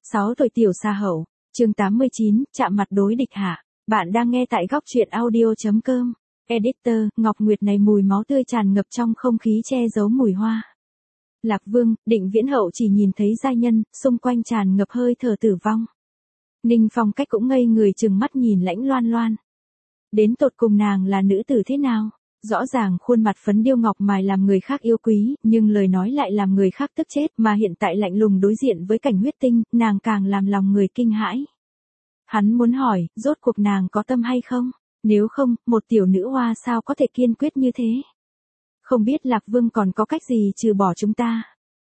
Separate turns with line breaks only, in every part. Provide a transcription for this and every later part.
6 tuổi tiểu xa hậu, chương 89, chạm mặt đối địch hạ. Bạn đang nghe tại góc truyện audio.com. Editor, Ngọc Nguyệt này mùi máu tươi tràn ngập trong không khí che giấu mùi hoa. Lạc Vương, Định Viễn Hậu chỉ nhìn thấy giai nhân, xung quanh tràn ngập hơi thở tử vong. Ninh Phong Cách cũng ngây người trừng mắt nhìn Lãnh Loan Loan. Đến tột cùng nàng là nữ tử thế nào? Rõ ràng khuôn mặt phấn điêu ngọc mài làm người khác yêu quý, nhưng lời nói lại làm người khác tức chết, mà hiện tại lạnh lùng đối diện với cảnh huyết tinh, nàng càng làm lòng người kinh hãi. Hắn muốn hỏi, rốt cuộc nàng có tâm hay không? Nếu không, một tiểu nữ hoa sao có thể kiên quyết như thế? Không biết Lạc Vương còn có cách gì trừ bỏ chúng ta?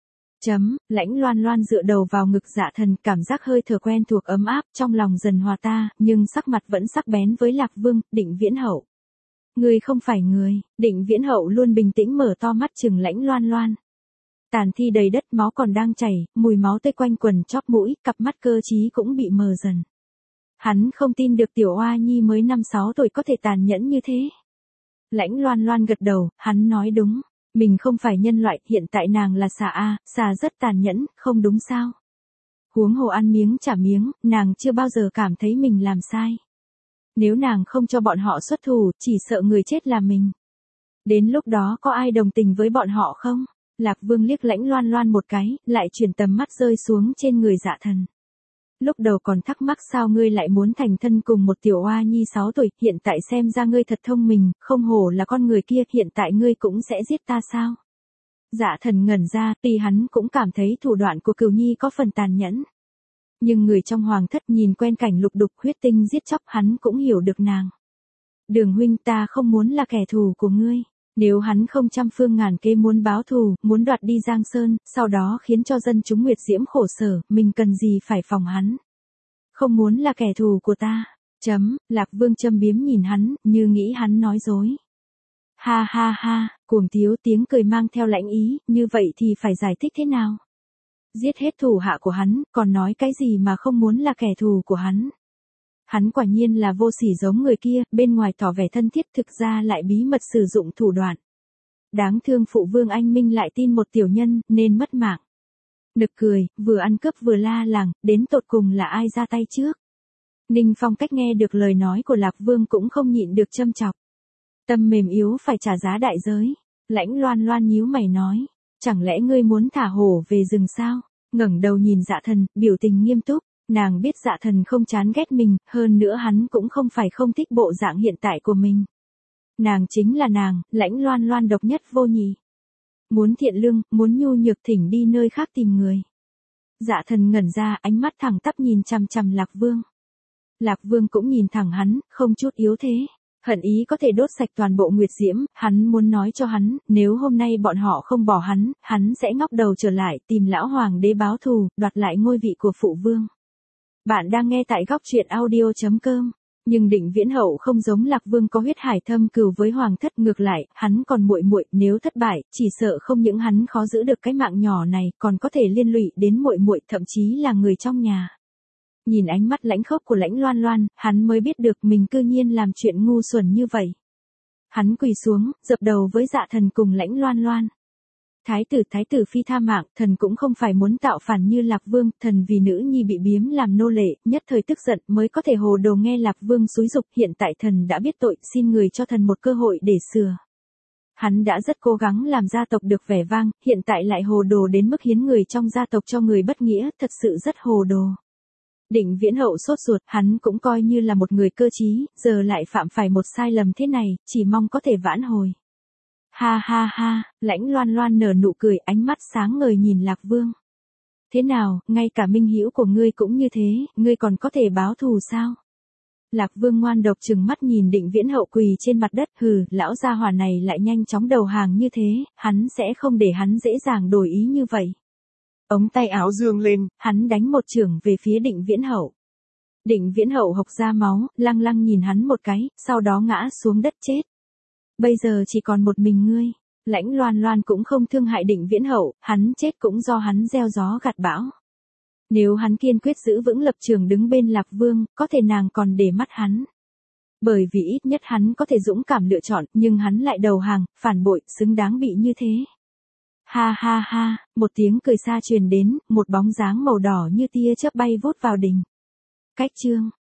Lãnh Loan Loan dựa đầu vào ngực Dạ Thần, cảm giác hơi thở quen thuộc ấm áp trong lòng dần hòa ta, nhưng sắc mặt vẫn sắc bén với Lạc Vương, Định Viễn Hậu. Người không phải người. Định Viễn Hậu luôn bình tĩnh mở to mắt chừng Lãnh Loan Loan. Tàn thi đầy đất, máu còn đang chảy, mùi máu tươi quanh quần chóp mũi, cặp mắt cơ trí cũng bị mờ dần. Hắn không tin được tiểu oa nhi mới 5-6 tuổi có thể tàn nhẫn như thế. Lãnh Loan Loan gật đầu, hắn nói đúng. Mình không phải nhân loại, hiện tại nàng là xà a, xà rất tàn nhẫn, không đúng sao? Huống hồ ăn miếng trả miếng, nàng chưa bao giờ cảm thấy mình làm sai. Nếu nàng không cho bọn họ xuất thủ, chỉ sợ người chết là mình. Đến lúc đó có ai đồng tình với bọn họ không? Lạc Vương liếc Lãnh Loan Loan một cái, lại chuyển tầm mắt rơi xuống trên người Dạ Thần. Lúc đầu còn thắc mắc sao ngươi lại muốn thành thân cùng một tiểu oa nhi 6 tuổi, hiện tại xem ra ngươi thật thông minh, không hổ là con người kia, hiện tại ngươi cũng sẽ giết ta sao? Dạ Thần ngẩn ra, tuy hắn cũng cảm thấy thủ đoạn của Cửu Nhi có phần tàn nhẫn. Nhưng người trong hoàng thất nhìn quen cảnh lục đục huyết tinh giết chóc, hắn cũng hiểu được nàng. Đường huynh, ta không muốn là kẻ thù của ngươi. Nếu hắn không trăm phương ngàn kế muốn báo thù, muốn đoạt đi Giang Sơn, sau đó khiến cho dân chúng Nguyệt Diễm khổ sở, mình cần gì phải phòng hắn. Không muốn là kẻ thù của ta. Lạc Vương châm biếm nhìn hắn, như nghĩ hắn nói dối. Ha ha ha, cuồng tiếu tiếng cười mang theo lãnh ý, như vậy thì phải giải thích thế nào? Giết hết thủ hạ của hắn, còn nói cái gì mà không muốn là kẻ thù của hắn. Hắn quả nhiên là vô sỉ giống người kia, bên ngoài tỏ vẻ thân thiết thực ra lại bí mật sử dụng thủ đoạn. Đáng thương phụ vương anh minh lại tin một tiểu nhân, nên mất mạng. Nực cười, vừa ăn cướp vừa la làng, đến tột cùng là ai ra tay trước. Ninh Phong Cách nghe được lời nói của Lạc Vương cũng không nhịn được châm chọc. Tâm mềm yếu phải trả giá đại giới. Lãnh Loan Loan nhíu mày nói, chẳng lẽ ngươi muốn thả hổ về rừng sao? Ngẩng đầu nhìn Dạ Thần, biểu tình nghiêm túc. Nàng biết Dạ Thần không chán ghét mình, hơn nữa hắn cũng không phải không thích bộ dạng hiện tại của mình. Nàng chính là nàng, Lãnh Loan Loan độc nhất vô nhị. Muốn thiện lương, muốn nhu nhược thỉnh đi nơi khác tìm người. Dạ Thần ngẩn ra, ánh mắt thẳng tắp nhìn chằm chằm Lạc Vương. Lạc Vương cũng nhìn thẳng hắn, không chút yếu thế. Hận ý có thể đốt sạch toàn bộ Nguyệt Diễm, hắn muốn nói cho hắn, nếu hôm nay bọn họ không bỏ hắn sẽ ngóc đầu trở lại tìm lão hoàng đế báo thù, đoạt lại ngôi vị của phụ vương. Bạn đang nghe tại góc truyện audio.com. Nhưng Định Viễn Hậu không giống Lạc Vương có huyết hải thâm cừu với hoàng thất, ngược lại, hắn còn muội muội, nếu thất bại, chỉ sợ không những hắn khó giữ được cái mạng nhỏ này, còn có thể liên lụy đến muội muội, thậm chí là người trong nhà. Nhìn ánh mắt lãnh khốc của Lãnh Loan Loan, hắn mới biết được mình cư nhiên làm chuyện ngu xuẩn như vậy. Hắn quỳ xuống, dập đầu với Dạ Thần cùng Lãnh Loan Loan. Thái tử phi tha mạng, thần cũng không phải muốn tạo phản như Lạc Vương, thần vì nữ nhi bị biếm làm nô lệ, nhất thời tức giận mới có thể hồ đồ nghe Lạc Vương xúi giục, hiện tại thần đã biết tội, xin người cho thần một cơ hội để sửa. Hắn đã rất cố gắng làm gia tộc được vẻ vang, hiện tại lại hồ đồ đến mức hiến người trong gia tộc cho người bất nghĩa, thật sự rất hồ đồ. Định Viễn Hậu sốt ruột, hắn cũng coi như là một người cơ trí, giờ lại phạm phải một sai lầm thế này, chỉ mong có thể vãn hồi. Ha ha ha, Lãnh Loan Loan nở nụ cười, ánh mắt sáng ngời nhìn Lạc Vương. Thế nào, ngay cả minh hữu của ngươi cũng như thế, ngươi còn có thể báo thù sao? Lạc Vương ngoan độc trừng mắt nhìn Định Viễn Hậu quỳ trên mặt đất, hừ, lão gia hỏa này lại nhanh chóng đầu hàng như thế, hắn sẽ không để hắn dễ dàng đổi ý như vậy. Ống tay áo dương lên, hắn đánh một chưởng về phía Định Viễn Hậu. Định Viễn Hậu hộc ra máu, lăng lăng nhìn hắn một cái, sau đó ngã xuống đất chết. Bây giờ chỉ còn một mình ngươi. Lãnh Loan Loan cũng không thương hại Định Viễn Hậu, hắn chết cũng do hắn gieo gió gặt bão. Nếu hắn kiên quyết giữ vững lập trường đứng bên Lạc Vương, có thể nàng còn để mắt hắn. Bởi vì ít nhất hắn có thể dũng cảm lựa chọn, nhưng hắn lại đầu hàng, phản bội, xứng đáng bị như thế. Ha ha ha, một tiếng cười xa truyền đến, một bóng dáng màu đỏ như tia chớp bay vút vào đình. Cách chương